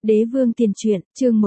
Đế vương tiền truyện, chương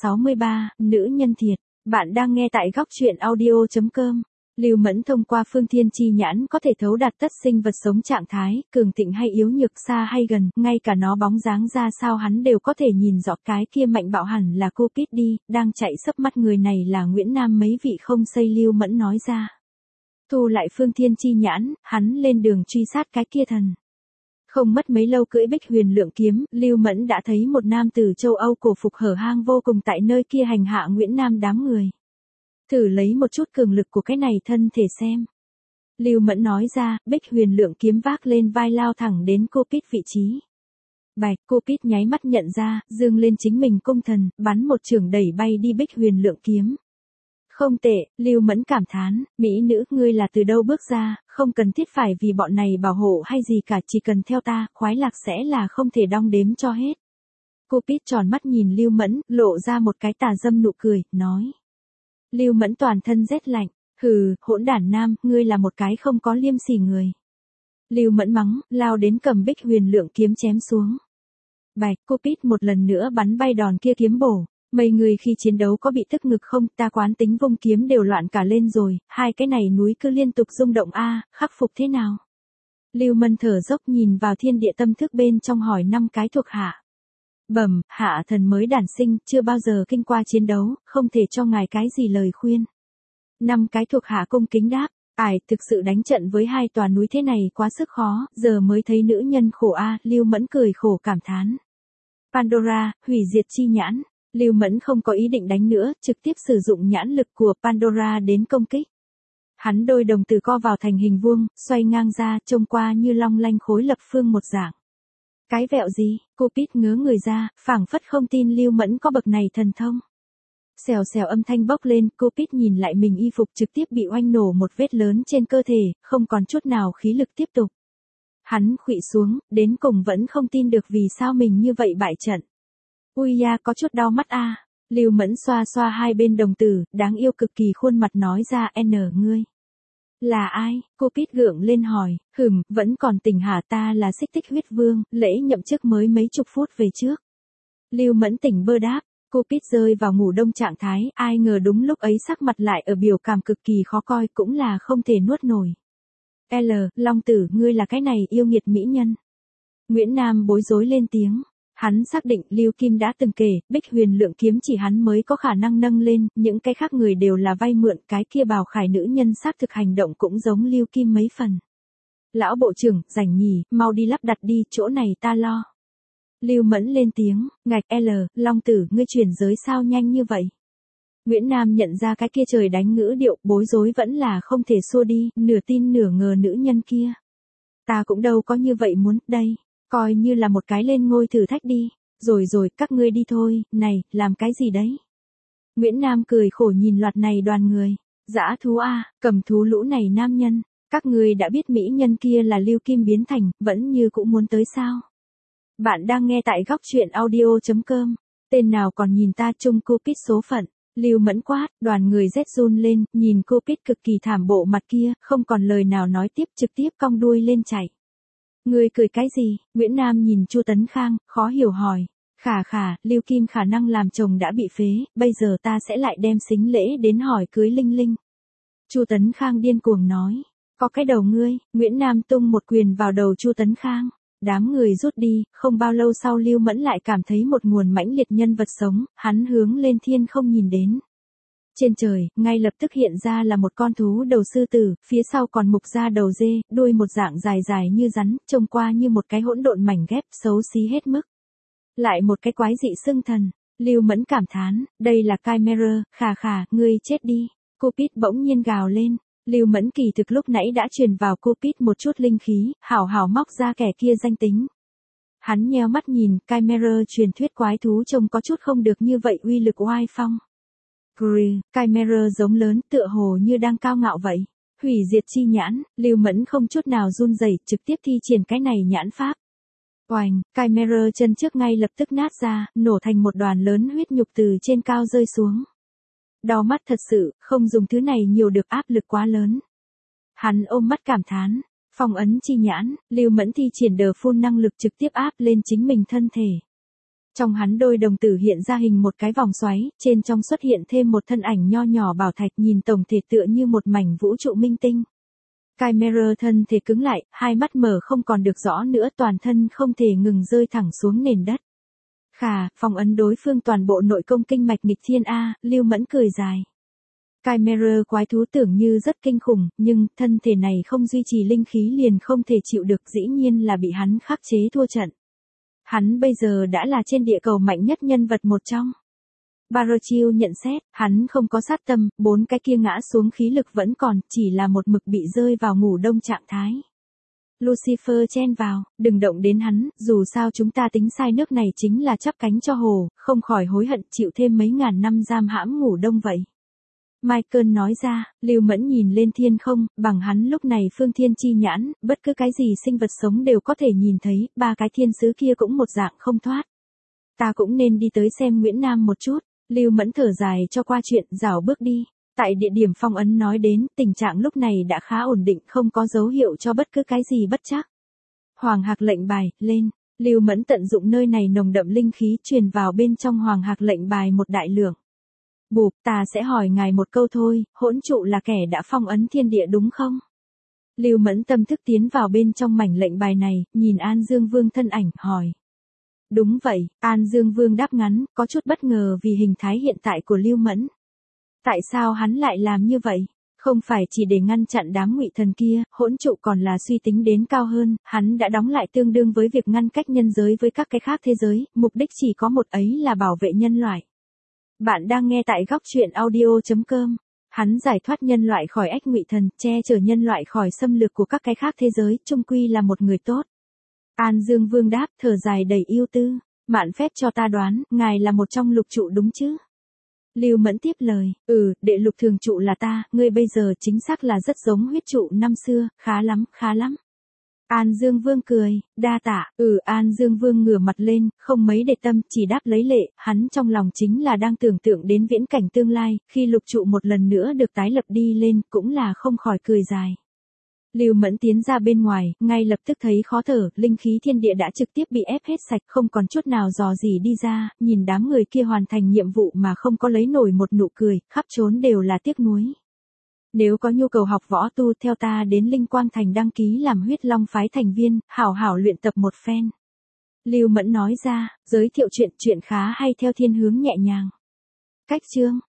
163, nữ nhân thiệt. Bạn đang nghe tại góc truyện audio.com. Lưu Mẫn thông qua phương thiên chi nhãn có thể thấu đạt tất sinh vật sống trạng thái, cường thịnh hay yếu nhược, xa hay gần, ngay cả nó bóng dáng ra sao hắn đều có thể nhìn rõ. Cái kia mạnh bạo hẳn là Cupid đi, đang chạy sấp mắt người này là Nguyễn Nam mấy vị không xây. Lưu Mẫn nói ra. Thu lại phương thiên chi nhãn, hắn lên đường truy sát cái kia thần. Không mất mấy lâu cưỡi Bích Huyền Lượng kiếm, Lưu Mẫn đã thấy một nam tử châu Âu cổ phục hở hang vô cùng tại nơi kia hành hạ Nguyễn Nam đám người. Thử lấy một chút cường lực của cái này thân thể xem. Lưu Mẫn nói ra, Bích Huyền Lượng kiếm vác lên vai lao thẳng đến Cupid vị trí. Bạch, Cupid nháy mắt nhận ra, dương lên chính mình cung thần, bắn một chưởng đẩy bay đi Bích Huyền Lượng kiếm. Không tệ, Lưu Mẫn cảm thán, mỹ nữ, ngươi là từ đâu bước ra, không cần thiết phải vì bọn này bảo hộ hay gì cả, chỉ cần theo ta, khoái lạc sẽ là không thể đong đếm cho hết. Cupid tròn mắt nhìn Lưu Mẫn, lộ ra một cái tà dâm nụ cười, nói. Lưu Mẫn toàn thân rét lạnh, hừ, hỗn đản nam, ngươi là một cái không có liêm sỉ người. Lưu Mẫn mắng, lao đến cầm Bích Huyền Lượng kiếm chém xuống. Bạch, Cupid một lần nữa bắn bay đòn kia kiếm bổ. Mấy người khi chiến đấu có bị tức ngực không, ta quán tính vung kiếm đều loạn cả lên rồi, hai cái này núi cứ liên tục rung động a, khắc phục thế nào? Lưu Mân thở dốc nhìn vào thiên địa tâm thức bên trong hỏi 5 cái thuộc hạ. Bẩm, hạ thần mới đản sinh, chưa bao giờ kinh qua chiến đấu, không thể cho ngài cái gì lời khuyên. 5 cái thuộc hạ cung kính đáp, ải, thực sự đánh trận với hai tòa núi thế này quá sức khó, giờ mới thấy nữ nhân khổ a. Lưu Mẫn cười khổ cảm thán. Pandora, hủy diệt chi nhãn. Lưu Mẫn không có ý định đánh nữa, trực tiếp sử dụng nhãn lực của Pandora đến công kích. Hắn đôi đồng tử co vào thành hình vuông, xoay ngang ra, trông qua như long lanh khối lập phương một dạng. Cái vẹo gì? Cupid ngớ người ra, phảng phất không tin Lưu Mẫn có bậc này thần thông. Xèo xèo âm thanh bốc lên, Cupid nhìn lại mình y phục trực tiếp bị oanh nổ một vết lớn trên cơ thể, không còn chút nào khí lực tiếp tục. Hắn khuỵu xuống, đến cùng vẫn không tin được vì sao mình như vậy bại trận. Ui da, có chút đau mắt a. Lưu Mẫn xoa xoa hai bên đồng tử, đáng yêu cực kỳ khuôn mặt nói ra, ngươi. Là ai? Cupid gượng lên hỏi, vẫn còn tỉnh hả? Ta là Xích Tích Huyết Vương, lễ nhậm chức mới mấy chục phút về trước. Lưu Mẫn tỉnh bơ đáp, Cupid rơi vào ngủ đông trạng thái, ai ngờ đúng lúc ấy sắc mặt lại ở biểu cảm cực kỳ khó coi, cũng là không thể nuốt nổi. Long tử, ngươi là cái này yêu nghiệt mỹ nhân. Nguyễn Nam bối rối lên tiếng. Hắn xác định Lưu Kim đã từng kể, Bích Huyền Lượng kiếm chỉ hắn mới có khả năng nâng lên, những cái khác người đều là vay mượn, cái kia bào khải nữ nhân xác thực hành động cũng giống Lưu Kim mấy phần. Lão bộ trưởng, rảnh nhỉ, mau đi lắp đặt đi, chỗ này ta lo. Lưu Mẫn lên tiếng, ngạch, Long tử, ngươi chuyển giới sao nhanh như vậy? Nguyễn Nam nhận ra cái kia trời đánh ngữ điệu, bối rối vẫn là không thể xua đi, nửa tin nửa ngờ nữ nhân kia. Ta cũng đâu có như vậy muốn, đây. Coi như là một cái lên ngôi thử thách đi, rồi các ngươi đi thôi, này, làm cái gì đấy? Nguyễn Nam cười khổ nhìn loạt này đoàn người, dã thú a, cầm thú lũ này nam nhân, các ngươi đã biết mỹ nhân kia là Lưu Kim biến thành, vẫn như cũng muốn tới sao? Bạn đang nghe tại góc truyện audio.com, tên nào còn nhìn ta chung Cupid số phận, Lưu Mẫn quát, đoàn người rét run lên, nhìn Cupid cực kỳ thảm bộ mặt kia, không còn lời nào nói tiếp, trực tiếp cong đuôi lên chạy. Ngươi cười cái gì? Nguyễn Nam nhìn Chu Tấn Khang, khó hiểu hỏi. Khả, Lưu Kim khả năng làm chồng đã bị phế, bây giờ ta sẽ lại đem sính lễ đến hỏi cưới Linh Linh. Chu Tấn Khang điên cuồng nói. Có cái đầu ngươi, Nguyễn Nam tung một quyền vào đầu Chu Tấn Khang. Đám người rút đi, không bao lâu sau Lưu Mẫn lại cảm thấy một nguồn mãnh liệt nhân vật sống, hắn hướng lên thiên không nhìn đến. Trên trời, ngay lập tức hiện ra là một con thú đầu sư tử, phía sau còn mục ra đầu dê, đuôi một dạng dài dài như rắn, trông qua như một cái hỗn độn mảnh ghép, xấu xí hết mức. Lại một cái quái dị xưng thần, Lưu Mẫn cảm thán, đây là Chimera, khà, ngươi chết đi. Cupid bỗng nhiên gào lên, Lưu Mẫn kỳ thực lúc nãy đã truyền vào Cupid một chút linh khí, hảo móc ra kẻ kia danh tính. Hắn nheo mắt nhìn, Chimera truyền thuyết quái thú trông có chút không được như vậy uy lực oai phong. Chimera giống lớn tựa hồ như đang cao ngạo vậy. Hủy diệt chi nhãn, Lưu Mẫn không chút nào run rẩy, trực tiếp thi triển cái này nhãn pháp. Oành, Chimera chân trước ngay lập tức nát ra, nổ thành một đoàn lớn huyết nhục từ trên cao rơi xuống. Đau mắt thật sự, không dùng thứ này nhiều được, áp lực quá lớn. Hắn ôm mắt cảm thán, phong ấn chi nhãn, Lưu Mẫn thi triển đờ phun năng lực trực tiếp áp lên chính mình thân thể. Trong hắn đôi đồng tử hiện ra hình một cái vòng xoáy, trên trong xuất hiện thêm một thân ảnh nho nhỏ bảo thạch nhìn tổng thể tựa như một mảnh vũ trụ minh tinh. Chimera thân thể cứng lại, hai mắt mở không còn được rõ nữa, toàn thân không thể ngừng rơi thẳng xuống nền đất. Khà, phong ấn đối phương toàn bộ nội công kinh mạch nghịch thiên A, Lưu Mẫn cười dài. Chimera quái thú tưởng như rất kinh khủng, nhưng thân thể này không duy trì linh khí liền không thể chịu được, dĩ nhiên là bị hắn khắc chế thua trận. Hắn bây giờ đã là trên địa cầu mạnh nhất nhân vật một trong. Barochill nhận xét, hắn không có sát tâm, 4 cái kia ngã xuống khí lực vẫn còn, chỉ là một mực bị rơi vào ngủ đông trạng thái. Lucifer chen vào, đừng động đến hắn, dù sao chúng ta tính sai, nước này chính là chắp cánh cho hồ, không khỏi hối hận chịu thêm mấy ngàn năm giam hãm ngủ đông vậy. Michael nói ra, Lưu Mẫn nhìn lên thiên không, bằng hắn lúc này phương thiên chi nhãn, bất cứ cái gì sinh vật sống đều có thể nhìn thấy, 3 cái thiên sứ kia cũng một dạng không thoát. Ta cũng nên đi tới xem Nguyễn Nam một chút. Lưu Mẫn thở dài cho qua chuyện, rảo bước đi. Tại địa điểm phong ấn nói đến, tình trạng lúc này đã khá ổn định, không có dấu hiệu cho bất cứ cái gì bất trắc. Hoàng Hạc lệnh bài, lên. Lưu Mẫn tận dụng nơi này nồng đậm linh khí truyền vào bên trong Hoàng Hạc lệnh bài một đại lượng. Bụp, ta sẽ hỏi ngài một câu thôi, hỗn trụ là kẻ đã phong ấn thiên địa đúng không? Lưu Mẫn tâm thức tiến vào bên trong mảnh lệnh bài này, nhìn An Dương Vương thân ảnh, hỏi. Đúng vậy, An Dương Vương đáp ngắn, có chút bất ngờ vì hình thái hiện tại của Lưu Mẫn. Tại sao hắn lại làm như vậy? Không phải chỉ để ngăn chặn đám ngụy thần kia, hỗn trụ còn là suy tính đến cao hơn, hắn đã đóng lại tương đương với việc ngăn cách nhân giới với các cái khác thế giới, mục đích chỉ có một ấy là bảo vệ nhân loại. Bạn đang nghe tại góc truyện audio.com. Hắn giải thoát nhân loại khỏi ách ngụy thần, che chở nhân loại khỏi xâm lược của các cái khác thế giới, chung quy là một người tốt. An Dương Vương đáp, thở dài đầy yêu tư, mạn phép cho ta đoán, ngài là một trong lục trụ đúng chứ? Lưu Mẫn tiếp lời, đệ lục thường trụ là ta, ngươi bây giờ chính xác là rất giống huyết trụ năm xưa, khá lắm, khá lắm. An Dương Vương cười, đa tạ, An Dương Vương ngửa mặt lên, không mấy để tâm, chỉ đáp lấy lệ, hắn trong lòng chính là đang tưởng tượng đến viễn cảnh tương lai, khi lục trụ một lần nữa được tái lập đi lên, cũng là không khỏi cười dài. Lưu Mẫn tiến ra bên ngoài, ngay lập tức thấy khó thở, linh khí thiên địa đã trực tiếp bị ép hết sạch, không còn chút nào dò gì đi ra, nhìn đám người kia hoàn thành nhiệm vụ mà không có lấy nổi một nụ cười, khắp trốn đều là tiếc nuối. Nếu có nhu cầu học võ tu theo ta đến Linh Quang Thành đăng ký làm huyết long phái thành viên, hảo hảo luyện tập một phen. Lưu Mẫn nói ra, giới thiệu chuyện khá hay theo thiên hướng nhẹ nhàng. Cách chương.